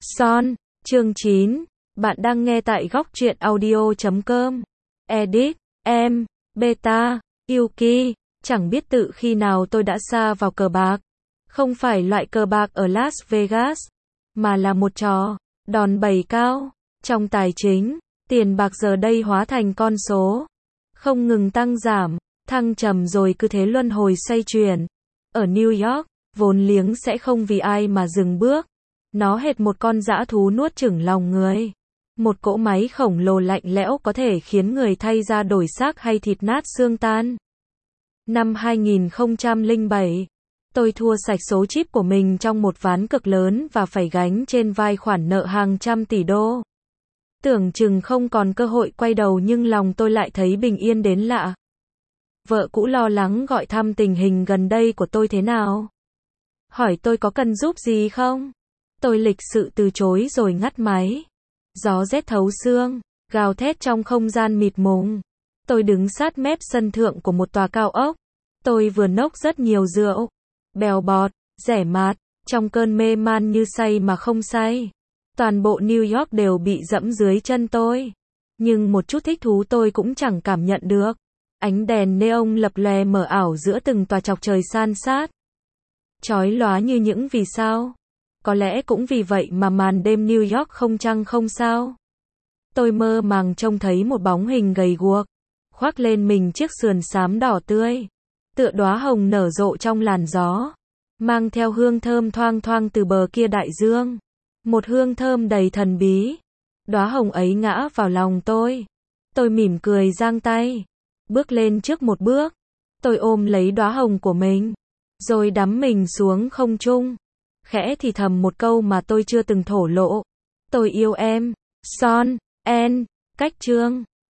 Son, chương 9. Bạn đang nghe tại góc truyện audio.com. Edit, em, Beta, Yuki. Chẳng biết tự khi nào tôi đã sa vào cờ bạc. Không phải loại cờ bạc ở Las Vegas, mà là một trò đòn bẩy cao. Trong tài chính, tiền bạc giờ đây hóa thành con số, không ngừng tăng giảm, thăng trầm rồi cứ thế luân hồi xoay chuyển. Ở New York, vốn liếng sẽ không vì ai mà dừng bước. Nó hệt một con dã thú nuốt chửng lòng người. Một cỗ máy khổng lồ lạnh lẽo có thể khiến người thay da đổi xác hay thịt nát xương tan. Năm 2007, tôi thua sạch số chip của mình trong một ván cực lớn và phải gánh trên vai khoản nợ hàng trăm tỷ đô. Tưởng chừng không còn cơ hội quay đầu nhưng lòng tôi lại thấy bình yên đến lạ. Vợ cũ lo lắng gọi thăm tình hình gần đây của tôi thế nào. Hỏi tôi có cần giúp gì không? Tôi lịch sự từ chối rồi ngắt máy. Gió rét thấu xương, gào thét trong không gian mịt mùng. Tôi đứng sát mép sân thượng của một tòa cao ốc. Tôi vừa nốc rất nhiều rượu, bèo bọt, rẻ mạt, trong cơn mê man như say mà không say. Toàn bộ New York đều bị dẫm dưới chân tôi. Nhưng một chút thích thú tôi cũng chẳng cảm nhận được. Ánh đèn neon lập lòe mờ ảo giữa từng tòa chọc trời san sát, chói lóa như những vì sao. Có lẽ cũng vì vậy mà màn đêm New York không trăng không sao. Tôi mơ màng trông thấy một bóng hình gầy guộc, khoác lên mình chiếc sườn xám đỏ tươi, tựa đóa hồng nở rộ trong làn gió, mang theo hương thơm thoang thoang từ bờ kia đại dương. Một hương thơm đầy thần bí. Đóa hồng ấy ngã vào lòng tôi. Tôi mỉm cười giang tay, bước lên trước một bước. Tôi ôm lấy đóa hồng của mình, rồi đắm mình xuống không trung, khẽ thì thầm một câu mà tôi chưa từng thổ lộ. Tôi yêu em, Son, En. Cách chương